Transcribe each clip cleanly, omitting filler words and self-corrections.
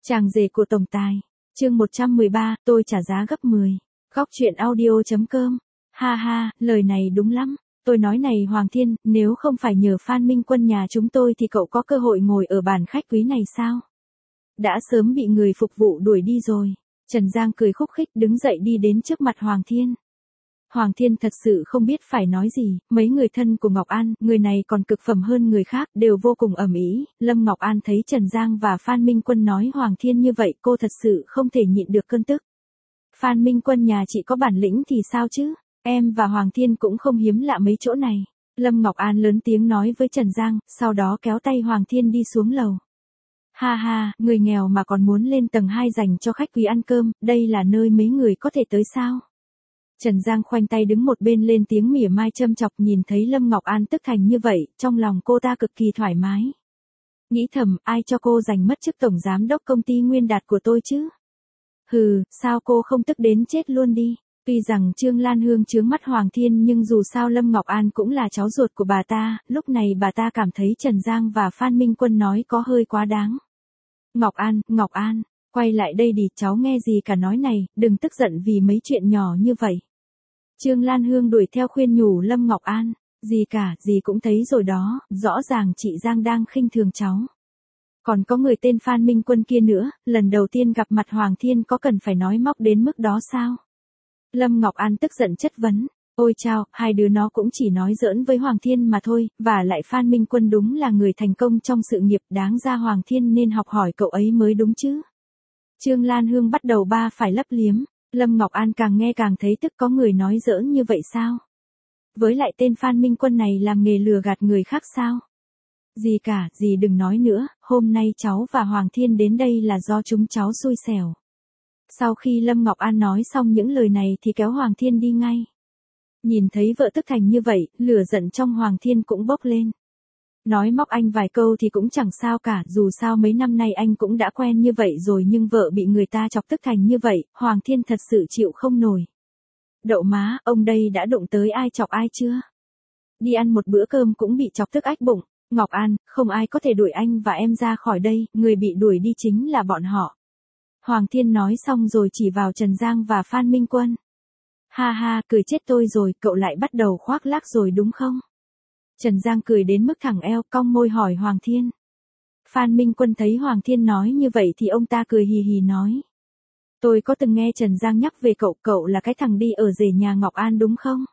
Chàng rể của tổng tài. Chương 113, tôi trả giá gấp 10. Góc truyện audio.com. Ha ha, lời này đúng lắm. Tôi nói này Hoàng Thiên, nếu không phải nhờ Phan Minh Quân nhà chúng tôi thì cậu có cơ hội ngồi ở bàn khách quý này sao? Đã sớm bị người phục vụ đuổi đi rồi. Trần Giang cười khúc khích đứng dậy đi đến trước mặt Hoàng Thiên. Hoàng Thiên thật sự không biết phải nói gì, mấy người thân của Ngọc An, người này còn cực phẩm hơn người khác, đều vô cùng ầm ĩ. Lâm Ngọc An thấy Trần Giang và Phan Minh Quân nói Hoàng Thiên như vậy, cô thật sự không thể nhịn được cơn tức. Phan Minh Quân nhà chị có bản lĩnh thì sao chứ, em và Hoàng Thiên cũng không hiếm lạ mấy chỗ này. Lâm Ngọc An lớn tiếng nói với Trần Giang, sau đó kéo tay Hoàng Thiên đi xuống lầu. Ha ha, người nghèo mà còn muốn lên tầng 2 dành cho khách quý ăn cơm, đây là nơi mấy người có thể tới sao? Trần Giang khoanh tay đứng một bên lên tiếng mỉa mai châm chọc, nhìn thấy Lâm Ngọc An tức thành như vậy, trong lòng cô ta cực kỳ thoải mái. Nghĩ thầm, ai cho cô giành mất chức tổng giám đốc công ty Nguyên Đạt của tôi chứ? Hừ, sao cô không tức đến chết luôn đi? Tuy rằng Trương Lan Hương chướng mắt Hoàng Thiên nhưng dù sao Lâm Ngọc An cũng là cháu ruột của bà ta, lúc này bà ta cảm thấy Trần Giang và Phan Minh Quân nói có hơi quá đáng. Ngọc An, quay lại đây đi, cháu nghe gì cả nói này, đừng tức giận vì mấy chuyện nhỏ như vậy. Trương Lan Hương đuổi theo khuyên nhủ Lâm Ngọc An, gì cả, gì cũng thấy rồi đó, rõ ràng chị Giang đang khinh thường cháu. Còn có người tên Phan Minh Quân kia nữa, lần đầu tiên gặp mặt Hoàng Thiên có cần phải nói móc đến mức đó sao? Lâm Ngọc An tức giận chất vấn, ôi chao, hai đứa nó cũng chỉ nói giỡn với Hoàng Thiên mà thôi, và lại Phan Minh Quân đúng là người thành công trong sự nghiệp, đáng ra Hoàng Thiên nên học hỏi cậu ấy mới đúng chứ. Trương Lan Hương bắt đầu phải lấp liếm. Lâm Ngọc An càng nghe càng thấy tức, có người nói giỡn như vậy sao? Với lại tên Phan Minh Quân này làm nghề lừa gạt người khác sao? Gì cả, gì đừng nói nữa, hôm nay cháu và Hoàng Thiên đến đây là do chúng cháu xui xẻo. Sau khi Lâm Ngọc An nói xong những lời này thì kéo Hoàng Thiên đi ngay. Nhìn thấy vợ tức thành như vậy, lửa giận trong Hoàng Thiên cũng bốc lên. Nói móc anh vài câu thì cũng chẳng sao cả, dù sao mấy năm nay anh cũng đã quen như vậy rồi, nhưng vợ bị người ta chọc tức thành như vậy, Hoàng Thiên thật sự chịu không nổi. Đậu má, ông đây đã đụng tới ai chọc ai chưa? Đi ăn một bữa cơm cũng bị chọc tức ách bụng. Ngọc An, không ai có thể đuổi anh và em ra khỏi đây, người bị đuổi đi chính là bọn họ. Hoàng Thiên nói xong rồi chỉ vào Trần Giang và Phan Minh Quân. Ha ha, cười chết tôi rồi, cậu lại bắt đầu khoác lác rồi đúng không? Trần Giang cười đến mức thẳng eo, cong môi hỏi Hoàng Thiên. Phan Minh Quân thấy Hoàng Thiên nói như vậy thì ông ta cười hì hì nói. Tôi có từng nghe Trần Giang nhắc về cậu là cái thằng đi ở rể nhà Ngọc An đúng không?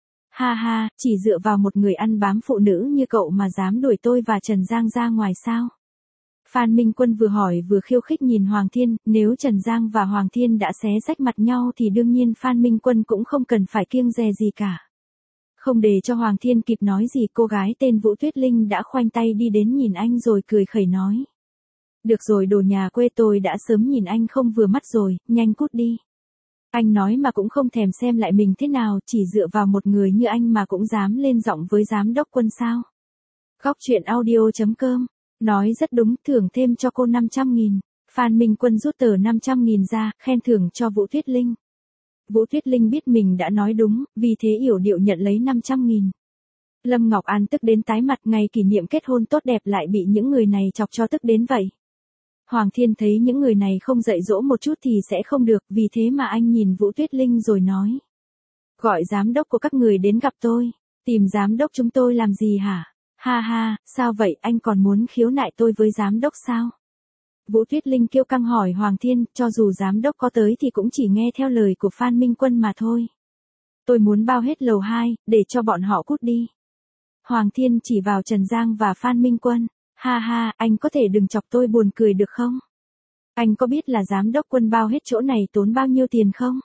Ha ha, chỉ dựa vào một người ăn bám phụ nữ như cậu mà dám đuổi tôi và Trần Giang ra ngoài sao? Phan Minh Quân vừa hỏi vừa khiêu khích nhìn Hoàng Thiên, nếu Trần Giang và Hoàng Thiên đã xé rách mặt nhau thì đương nhiên Phan Minh Quân cũng không cần phải kiêng dè gì cả. Không để cho Hoàng Thiên kịp nói gì, cô gái tên Vũ Tuyết Linh đã khoanh tay đi đến nhìn anh rồi cười khẩy nói. Được rồi, đồ nhà quê, tôi đã sớm nhìn anh không vừa mắt rồi, nhanh cút đi. Anh nói mà cũng không thèm xem lại mình thế nào, chỉ dựa vào một người như anh mà cũng dám lên giọng với giám đốc Quân sao? Góc truyện audio.com. Nói rất đúng, thưởng thêm cho cô 500.000. Phan Minh Quân rút tờ 500.000 ra, khen thưởng cho Vũ Tuyết Linh. Vũ Tuyết Linh biết mình đã nói đúng, vì thế yểu điệu nhận lấy 500.000. Lâm Ngọc An tức đến tái mặt, ngày kỷ niệm kết hôn tốt đẹp lại bị những người này chọc cho tức đến vậy. Hoàng Thiên thấy những người này không dạy dỗ một chút thì sẽ không được, vì thế mà anh nhìn Vũ Tuyết Linh rồi nói. Gọi giám đốc của các người đến gặp tôi. Tìm giám đốc chúng tôi làm gì hả? Ha ha, sao vậy, anh còn muốn khiếu nại tôi với giám đốc sao? Vũ Tuyết Linh kiêu căng hỏi Hoàng Thiên, cho dù giám đốc có tới thì cũng chỉ nghe theo lời của Phan Minh Quân mà thôi. Tôi muốn bao hết lầu 2, để cho bọn họ cút đi. Hoàng Thiên chỉ vào Trần Giang và Phan Minh Quân. Ha ha, anh có thể đừng chọc tôi buồn cười được không? Anh có biết là giám đốc Quân bao hết chỗ này tốn bao nhiêu tiền không?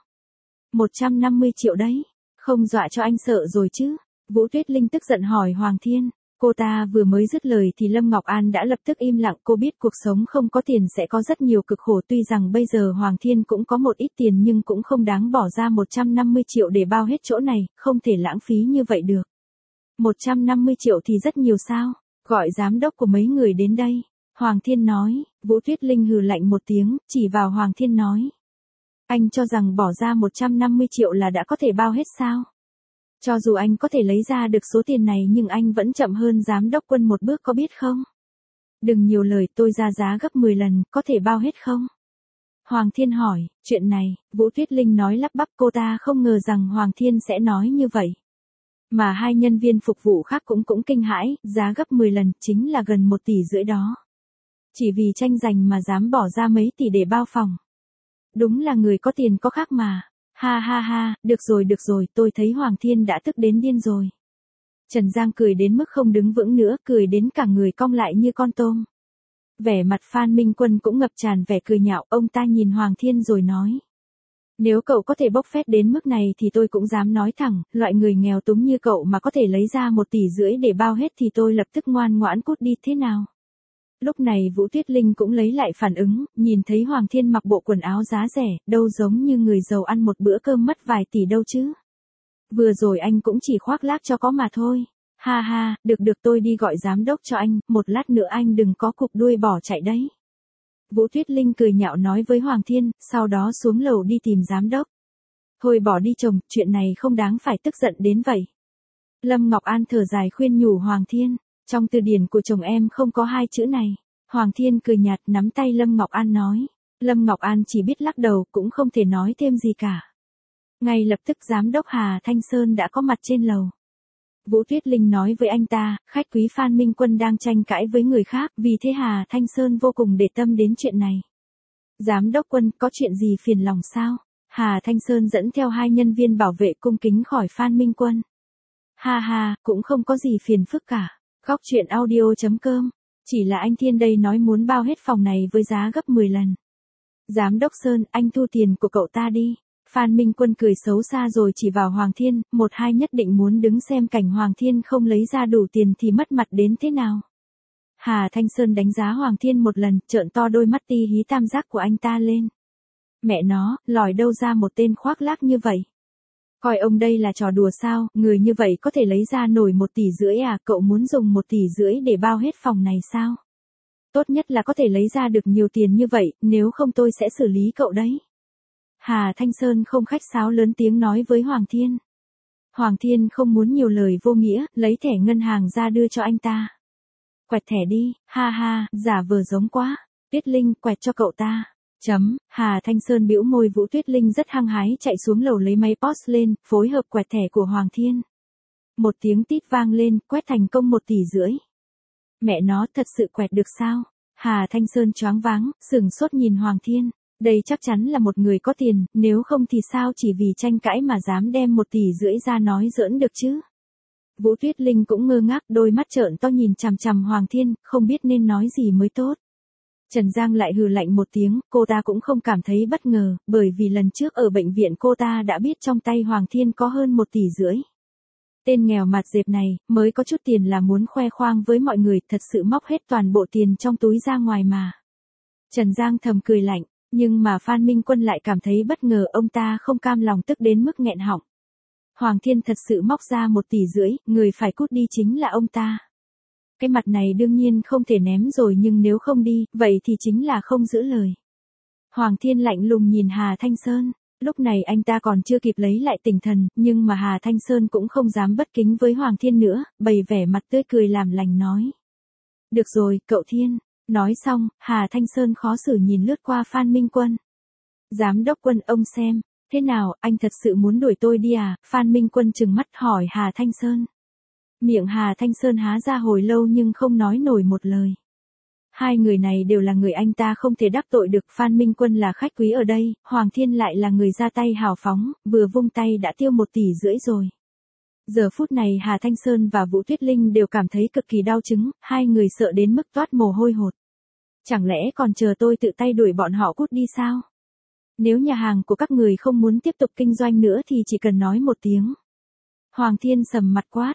150 triệu đấy. Không dọa cho anh sợ rồi chứ? Vũ Tuyết Linh tức giận hỏi Hoàng Thiên. Cô ta vừa mới dứt lời thì Lâm Ngọc An đã lập tức im lặng, cô biết cuộc sống không có tiền sẽ có rất nhiều cực khổ, tuy rằng bây giờ Hoàng Thiên cũng có một ít tiền nhưng cũng không đáng bỏ ra 150 triệu để bao hết chỗ này, không thể lãng phí như vậy được. 150 triệu thì rất nhiều sao? Gọi giám đốc của mấy người đến đây. Hoàng Thiên nói. Vũ Tuyết Linh hừ lạnh một tiếng, chỉ vào Hoàng Thiên nói. Anh cho rằng bỏ ra 150 triệu là đã có thể bao hết sao? Cho dù anh có thể lấy ra được số tiền này nhưng anh vẫn chậm hơn giám đốc Quân một bước, có biết không? Đừng nhiều lời, tôi ra giá gấp 10 lần, có thể bao hết không? Hoàng Thiên hỏi, chuyện này, Vũ Tuyết Linh nói lắp bắp, cô ta không ngờ rằng Hoàng Thiên sẽ nói như vậy. Mà hai nhân viên phục vụ khác cũng kinh hãi, giá gấp 10 lần, chính là gần 1,5 tỷ đó. Chỉ vì tranh giành mà dám bỏ ra mấy tỷ để bao phòng. Đúng là người có tiền có khác mà. Ha ha ha, được rồi, tôi thấy Hoàng Thiên đã tức đến điên rồi. Trần Giang cười đến mức không đứng vững nữa, cười đến cả người cong lại như con tôm. Vẻ mặt Phan Minh Quân cũng ngập tràn vẻ cười nhạo, ông ta nhìn Hoàng Thiên rồi nói. Nếu cậu có thể bốc phét đến mức này thì tôi cũng dám nói thẳng, loại người nghèo túng như cậu mà có thể lấy ra 1,5 tỷ để bao hết thì tôi lập tức ngoan ngoãn cút đi thế nào. Lúc này Vũ Tuyết Linh cũng lấy lại phản ứng, nhìn thấy Hoàng Thiên mặc bộ quần áo giá rẻ, đâu giống như người giàu ăn một bữa cơm mất vài tỷ đâu chứ. Vừa rồi anh cũng chỉ khoác lác cho có mà thôi. Ha ha, được tôi đi gọi giám đốc cho anh, một lát nữa anh đừng có cụp đuôi bỏ chạy đấy. Vũ Tuyết Linh cười nhạo nói với Hoàng Thiên, sau đó xuống lầu đi tìm giám đốc. Thôi bỏ đi chồng, chuyện này không đáng phải tức giận đến vậy. Lâm Ngọc An thở dài khuyên nhủ Hoàng Thiên, trong từ điển của chồng em không có hai chữ này. Hoàng Thiên cười nhạt nắm tay Lâm Ngọc An nói. Lâm Ngọc An chỉ biết lắc đầu, cũng không thể nói thêm gì cả. Ngay lập tức giám đốc Hà Thanh Sơn đã có mặt trên lầu. Vũ Tuyết Linh nói với anh ta, khách quý Phan Minh Quân đang tranh cãi với người khác, vì thế Hà Thanh Sơn vô cùng để tâm đến chuyện này. Giám đốc Quân, có chuyện gì phiền lòng sao? Hà Thanh Sơn dẫn theo hai nhân viên bảo vệ cung kính khỏi Phan Minh Quân. Ha ha, cũng không có gì phiền phức cả. Góc truyện audio.com. Chỉ là anh Thiên đây nói muốn bao hết phòng này với giá gấp 10 lần. Giám đốc Sơn, anh thu tiền của cậu ta đi. Phan Minh Quân cười xấu xa rồi chỉ vào Hoàng Thiên, một hai nhất định muốn đứng xem cảnh Hoàng Thiên không lấy ra đủ tiền thì mất mặt đến thế nào. Hà Thanh Sơn đánh giá Hoàng Thiên một lần, trợn to đôi mắt ti hí tam giác của anh ta lên. Mẹ nó, lòi đâu ra một tên khoác lác như vậy. Coi ông đây là trò đùa sao, người như vậy có thể lấy ra nổi 1,5 tỷ à, cậu muốn dùng 1,5 tỷ để bao hết phòng này sao? Tốt nhất là có thể lấy ra được nhiều tiền như vậy, nếu không tôi sẽ xử lý cậu đấy. Hà Thanh Sơn không khách sáo lớn tiếng nói với Hoàng Thiên. Hoàng Thiên không muốn nhiều lời vô nghĩa, lấy thẻ ngân hàng ra đưa cho anh ta. Quẹt thẻ đi, ha ha, giả vờ giống quá. Tuyết Linh, quẹt cho cậu ta. Hà Thanh Sơn bĩu môi. Vũ Tuyết Linh rất hăng hái chạy xuống lầu lấy máy POS lên, phối hợp quẹt thẻ của Hoàng Thiên. Một tiếng tít vang lên, quét thành công 1,5 tỷ. Mẹ nó, thật sự quẹt được sao? Hà Thanh Sơn choáng váng, sửng sốt nhìn Hoàng Thiên. Đây chắc chắn là một người có tiền, nếu không thì sao chỉ vì tranh cãi mà dám đem 1,5 tỷ ra nói giỡn được chứ? Vũ Tuyết Linh cũng ngơ ngác, đôi mắt trợn to nhìn chằm chằm Hoàng Thiên, không biết nên nói gì mới tốt. Trần Giang lại hừ lạnh một tiếng, cô ta cũng không cảm thấy bất ngờ, bởi vì lần trước ở bệnh viện cô ta đã biết trong tay Hoàng Thiên có hơn 1,5 tỷ. Tên nghèo mặt dẹp này, mới có chút tiền là muốn khoe khoang với mọi người, thật sự móc hết toàn bộ tiền trong túi ra ngoài mà. Trần Giang thầm cười lạnh, nhưng mà Phan Minh Quân lại cảm thấy bất ngờ, ông ta không cam lòng tức đến mức nghẹn họng. Hoàng Thiên thật sự móc ra 1,5 tỷ, người phải cút đi chính là ông ta. Cái mặt này đương nhiên không thể ném rồi, nhưng nếu không đi, vậy thì chính là không giữ lời. Hoàng Thiên lạnh lùng nhìn Hà Thanh Sơn, lúc này anh ta còn chưa kịp lấy lại tinh thần, nhưng mà Hà Thanh Sơn cũng không dám bất kính với Hoàng Thiên nữa, bày vẻ mặt tươi cười làm lành nói. Được rồi, cậu Thiên. Nói xong, Hà Thanh Sơn khó xử nhìn lướt qua Phan Minh Quân. Giám đốc Quân, ông xem, thế nào, anh thật sự muốn đuổi tôi đi à? Phan Minh Quân trừng mắt hỏi Hà Thanh Sơn. Miệng Hà Thanh Sơn há ra hồi lâu nhưng không nói nổi một lời. Hai người này đều là người anh ta không thể đắc tội được. Phan Minh Quân là khách quý ở đây, Hoàng Thiên lại là người ra tay hào phóng, vừa vung tay đã tiêu 1,5 tỷ rồi. Giờ phút này Hà Thanh Sơn và Vũ Tuyết Linh đều cảm thấy cực kỳ đau chứng, hai người sợ đến mức toát mồ hôi hột. Chẳng lẽ còn chờ tôi tự tay đuổi bọn họ cút đi sao? Nếu nhà hàng của các người không muốn tiếp tục kinh doanh nữa thì chỉ cần nói một tiếng. Hoàng Thiên sầm mặt quát,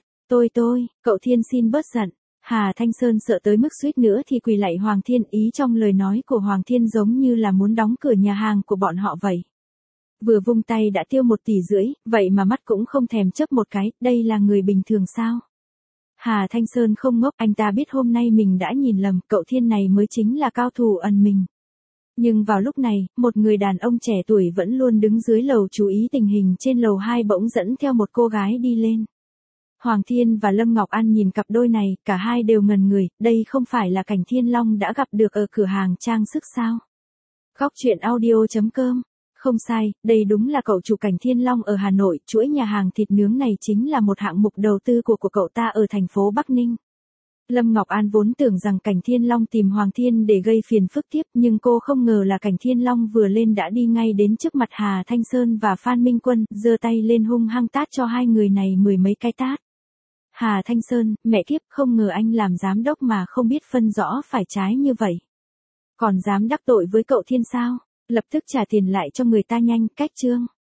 cậu Thiên xin bớt giận. Hà Thanh Sơn sợ tới mức suýt nữa thì quỳ lạy Hoàng Thiên, ý trong lời nói của Hoàng Thiên giống như là muốn đóng cửa nhà hàng của bọn họ vậy. Vừa vung tay đã tiêu 1,5 tỷ, vậy mà mắt cũng không thèm chớp một cái, đây là người bình thường sao? Hà Thanh Sơn không ngốc, anh ta biết hôm nay mình đã nhìn lầm, cậu Thiên này mới chính là cao thủ ẩn mình. Nhưng vào lúc này, một người đàn ông trẻ tuổi vẫn luôn đứng dưới lầu chú ý tình hình trên lầu 2 bỗng dẫn theo một cô gái đi lên. Hoàng Thiên và Lâm Ngọc An nhìn cặp đôi này, cả hai đều ngần người, đây không phải là cảnh Thiên Long đã gặp được ở cửa hàng trang sức sao? Góc truyện audio.com. Không sai, đây đúng là cậu chủ cảnh Thiên Long ở Hà Nội, chuỗi nhà hàng thịt nướng này chính là một hạng mục đầu tư của cậu ta ở thành phố Bắc Ninh. Lâm Ngọc An vốn tưởng rằng cảnh Thiên Long tìm Hoàng Thiên để gây phiền phức tiếp, nhưng cô không ngờ là cảnh Thiên Long vừa lên đã đi ngay đến trước mặt Hà Thanh Sơn và Phan Minh Quân, giơ tay lên hung hăng tát cho hai người này 10 mấy cái tát. Hà Thanh Sơn, mẹ kiếp, không ngờ anh làm giám đốc mà không biết phân rõ phải trái như vậy. Còn dám đắc tội với cậu Thiên sao? Lập tức trả tiền lại cho người ta nhanh, cách chương.